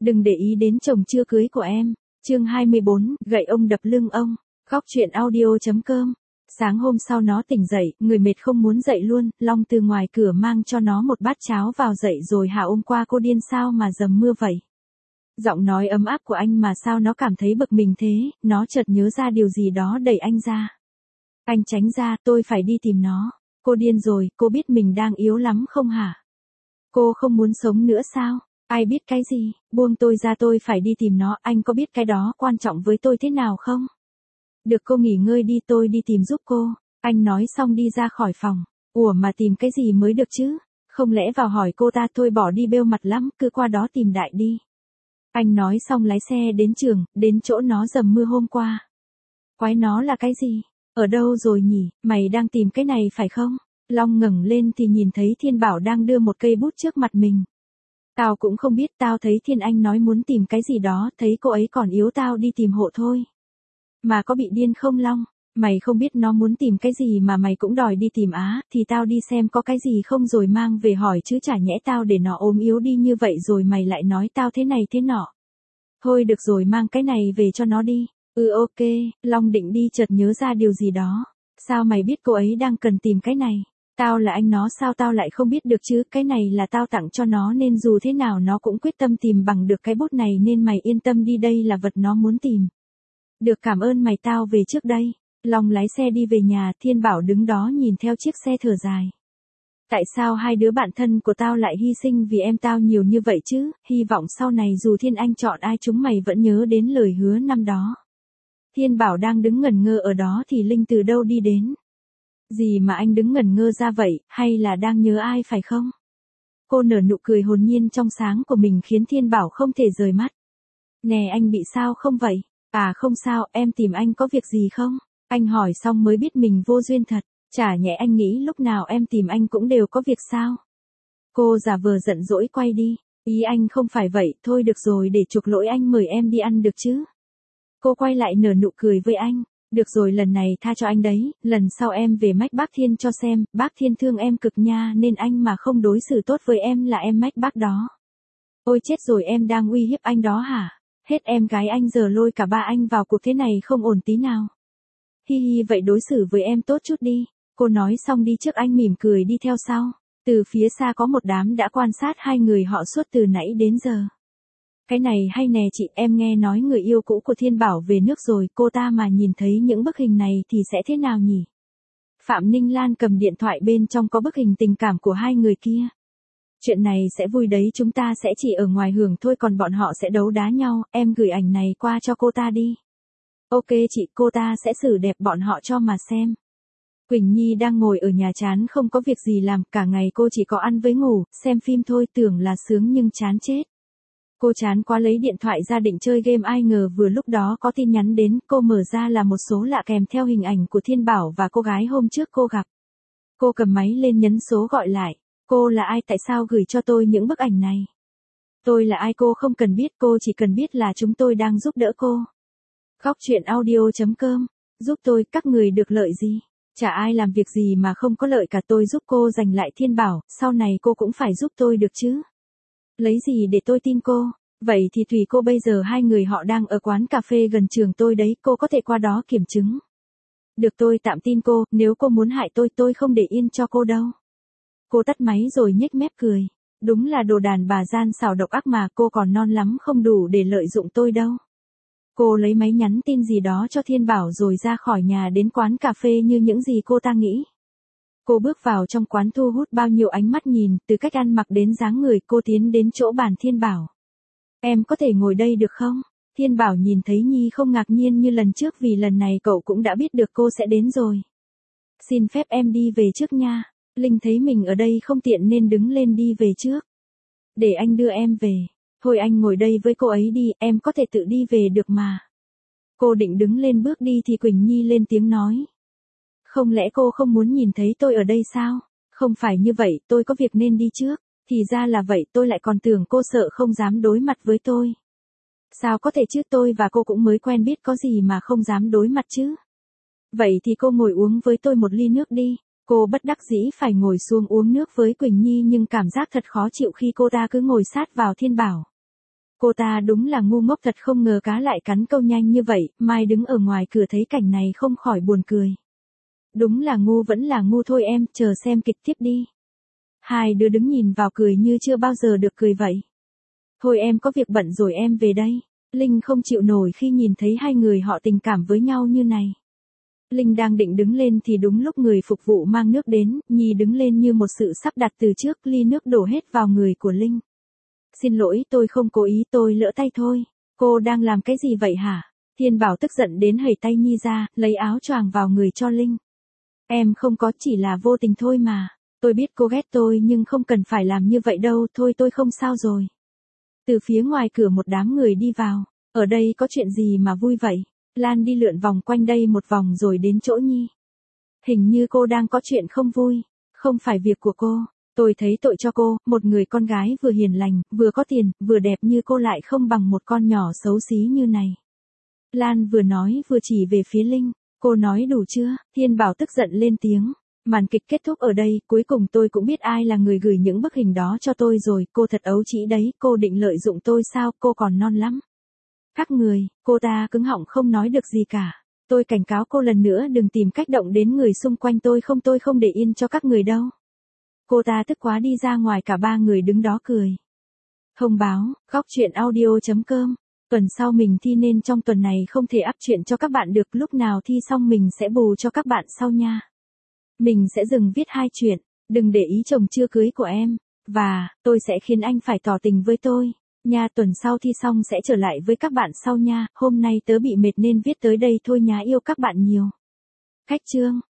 Đừng để ý đến chồng chưa cưới của em. Chương 24, gậy ông đập lưng ông. Góc truyện audio.com. Sáng hôm sau nó tỉnh dậy, người mệt không muốn dậy luôn, Long từ ngoài cửa mang cho nó một bát cháo vào dậy rồi hả ôm qua cô điên sao mà dầm mưa vậy. Giọng nói ấm áp của anh mà sao nó cảm thấy bực mình thế, nó chợt nhớ ra điều gì đó đẩy anh ra. Anh tránh ra, tôi phải đi tìm nó. Cô điên rồi, cô biết mình đang yếu lắm không hả? Cô không muốn sống nữa sao? Ai biết cái gì, buông tôi ra, tôi phải đi tìm nó, anh có biết cái đó quan trọng với tôi thế nào không? Được, cô nghỉ ngơi đi, tôi đi tìm giúp cô. Anh nói xong đi ra khỏi phòng. Ủa mà tìm cái gì mới được chứ? Không lẽ vào hỏi cô ta? Thôi bỏ đi, bêu mặt lắm, cứ qua đó tìm đại đi. Anh nói xong lái xe đến trường, đến chỗ nó dầm mưa hôm qua. Quái nó là cái gì? Ở đâu rồi nhỉ? Mày đang tìm cái này phải không? Long ngẩng lên thì nhìn thấy Thiên Bảo đang đưa một cây bút trước mặt mình. Tao cũng không biết, tao thấy Thiên Anh nói muốn tìm cái gì đó, thấy cô ấy còn yếu tao đi tìm hộ thôi. Mà có bị điên không Long? Mày không biết nó muốn tìm cái gì mà mày cũng đòi đi tìm á, thì tao đi xem có cái gì không rồi mang về hỏi chứ, chả nhẽ tao để nó ốm yếu đi như vậy rồi mày lại nói tao thế này thế nọ. Thôi được rồi, mang cái này về cho nó đi. Ok, Long định đi chợt nhớ ra điều gì đó. Sao mày biết cô ấy đang cần tìm cái này? Tao là anh nó, sao tao lại không biết được chứ, cái này là tao tặng cho nó nên dù thế nào nó cũng quyết tâm tìm bằng được cái bút này nên mày yên tâm đi, đây là vật nó muốn tìm. Được, cảm ơn mày, tao về trước đây. Long lái xe đi về nhà, Thiên Bảo đứng đó nhìn theo chiếc xe thở dài. Tại sao hai đứa bạn thân của tao lại hy sinh vì em tao nhiều như vậy chứ, hy vọng sau này dù Thiên Anh chọn ai chúng mày vẫn nhớ đến lời hứa năm đó. Thiên Bảo đang đứng ngẩn ngơ ở đó thì Linh từ đâu đi đến. Gì mà anh đứng ngẩn ngơ ra vậy, hay là đang nhớ ai phải không? Cô nở nụ cười hồn nhiên trong sáng của mình khiến Thiên Bảo không thể rời mắt. Nè, anh bị sao không vậy? À không sao, em tìm anh có việc gì không? Anh hỏi xong mới biết mình vô duyên thật. Chả nhẽ anh nghĩ lúc nào em tìm anh cũng đều có việc sao? Cô giả vờ giận dỗi quay đi. Ý anh không phải vậy, thôi được rồi, để chuộc lỗi anh mời em đi ăn được chứ? Cô quay lại nở nụ cười với anh. Được rồi, lần này tha cho anh đấy, lần sau em về mách bác Thiên cho xem, bác Thiên thương em cực nha nên anh mà không đối xử tốt với em là em mách bác đó. Ôi chết rồi, em đang uy hiếp anh đó hả? Hết em gái anh giờ lôi cả ba anh vào cuộc thế này không ổn tí nào. Hi hi, vậy đối xử với em tốt chút đi. Cô nói xong đi trước, anh mỉm cười đi theo sau. Từ phía xa có một đám đã quan sát hai người họ suốt từ nãy đến giờ. Cái này hay nè chị, em nghe nói người yêu cũ của Thiên Bảo về nước rồi, cô ta mà nhìn thấy những bức hình này thì sẽ thế nào nhỉ? Phạm Ninh Lan cầm điện thoại, bên trong có bức hình tình cảm của hai người kia. Chuyện này sẽ vui đấy, chúng ta sẽ chỉ ở ngoài hưởng thôi còn bọn họ sẽ đấu đá nhau, em gửi ảnh này qua cho cô ta đi. Ok chị, cô ta sẽ xử đẹp bọn họ cho mà xem. Quỳnh Nhi đang ngồi ở nhà chán không có việc gì làm, cả ngày cô chỉ có ăn với ngủ, xem phim thôi, tưởng là sướng nhưng chán chết. Cô chán quá lấy điện thoại ra định chơi game, ai ngờ vừa lúc đó có tin nhắn đến, cô mở ra là một số lạ kèm theo hình ảnh của Thiên Bảo và cô gái hôm trước cô gặp. Cô cầm máy lên nhấn số gọi lại. Cô là ai, tại sao gửi cho tôi những bức ảnh này? Tôi là ai cô không cần biết, cô chỉ cần biết là chúng tôi đang giúp đỡ cô. Góc truyện audio.com. Giúp tôi, các người được lợi gì? Chả ai làm việc gì mà không có lợi cả, tôi giúp cô giành lại Thiên Bảo, sau này cô cũng phải giúp tôi được chứ. Lấy gì để tôi tin cô? Vậy thì tùy cô, bây giờ hai người họ đang ở quán cà phê gần trường tôi đấy, cô có thể qua đó kiểm chứng. Được, tôi tạm tin cô, nếu cô muốn hại tôi không để yên cho cô đâu. Cô tắt máy rồi nhếch mép cười. Đúng là đồ đàn bà gian xảo độc ác mà, cô còn non lắm không đủ để lợi dụng tôi đâu. Cô lấy máy nhắn tin gì đó cho Thiên Bảo rồi ra khỏi nhà đến quán cà phê như những gì cô ta nghĩ. Cô bước vào trong quán thu hút bao nhiêu ánh mắt nhìn, từ cách ăn mặc đến dáng người, cô tiến đến chỗ bàn Thiên Bảo. Em có thể ngồi đây được không? Thiên Bảo nhìn thấy Nhi không ngạc nhiên như lần trước vì lần này cậu cũng đã biết được cô sẽ đến rồi. Xin phép em đi về trước nha. Linh thấy mình ở đây không tiện nên đứng lên đi về trước. Để anh đưa em về. Thôi anh ngồi đây với cô ấy đi, em có thể tự đi về được mà. Cô định đứng lên bước đi thì Quỳnh Nhi lên tiếng nói. Không lẽ cô không muốn nhìn thấy tôi ở đây sao? Không phải như vậy, tôi có việc nên đi trước. Thì ra là vậy, tôi lại còn tưởng cô sợ không dám đối mặt với tôi. Sao có thể chứ, tôi và cô cũng mới quen biết, có gì mà không dám đối mặt chứ. Vậy thì cô ngồi uống với tôi một ly nước đi. Cô bất đắc dĩ phải ngồi xuống uống nước với Quỳnh Nhi nhưng cảm giác thật khó chịu khi cô ta cứ ngồi sát vào Thiên Bảo. Cô ta đúng là ngu ngốc thật, không ngờ cá lại cắn câu nhanh như vậy, Mai đứng ở ngoài cửa thấy cảnh này không khỏi buồn cười. Đúng là ngu, vẫn là ngu thôi em, chờ xem kịch tiếp đi. Hai đứa đứng nhìn vào cười như chưa bao giờ được cười vậy. Thôi em có việc bận rồi, em về đây. Linh không chịu nổi khi nhìn thấy hai người họ tình cảm với nhau như này. Linh đang định đứng lên thì đúng lúc người phục vụ mang nước đến, Nhi đứng lên như một sự sắp đặt từ trước, ly nước đổ hết vào người của Linh. Xin lỗi, tôi không cố ý, tôi lỡ tay thôi. Cô đang làm cái gì vậy hả? Thiên Bảo tức giận đến hầy tay Nhi ra, lấy áo choàng vào người cho Linh. Em không có, chỉ là vô tình thôi mà. Tôi biết cô ghét tôi nhưng không cần phải làm như vậy đâu, thôi tôi không sao rồi. Từ phía ngoài cửa một đám người đi vào. Ở đây có chuyện gì mà vui vậy? Lan đi lượn vòng quanh đây một vòng rồi đến chỗ Nhi. Hình như cô đang có chuyện không vui. Không phải việc của cô. Tôi thấy tội cho cô, một người con gái vừa hiền lành, vừa có tiền, vừa đẹp như cô lại không bằng một con nhỏ xấu xí như này. Lan vừa nói vừa chỉ về phía Linh. Cô nói đủ chưa? Thiên Bảo tức giận lên tiếng. Màn kịch kết thúc ở đây, cuối cùng tôi cũng biết ai là người gửi những bức hình đó cho tôi rồi, cô thật ấu trĩ đấy, cô định lợi dụng tôi sao, cô còn non lắm. Các người, cô ta cứng họng không nói được gì cả. Tôi cảnh cáo cô lần nữa đừng tìm cách động đến người xung quanh tôi không để yên cho các người đâu. Cô ta tức quá đi ra ngoài, cả ba người đứng đó cười. Thông báo, góc truyện audio.com. Tuần sau mình thi nên trong tuần này không thể up truyện cho các bạn được, lúc nào thi xong mình sẽ bù cho các bạn sau nha. Mình sẽ dừng viết 2 chuyện, đừng để ý chồng chưa cưới của em, và tôi sẽ khiến anh phải tỏ tình với tôi. Nha, tuần sau thi xong sẽ trở lại với các bạn sau nha, hôm nay tớ bị mệt nên viết tới đây thôi nhá, yêu các bạn nhiều. Khách chương.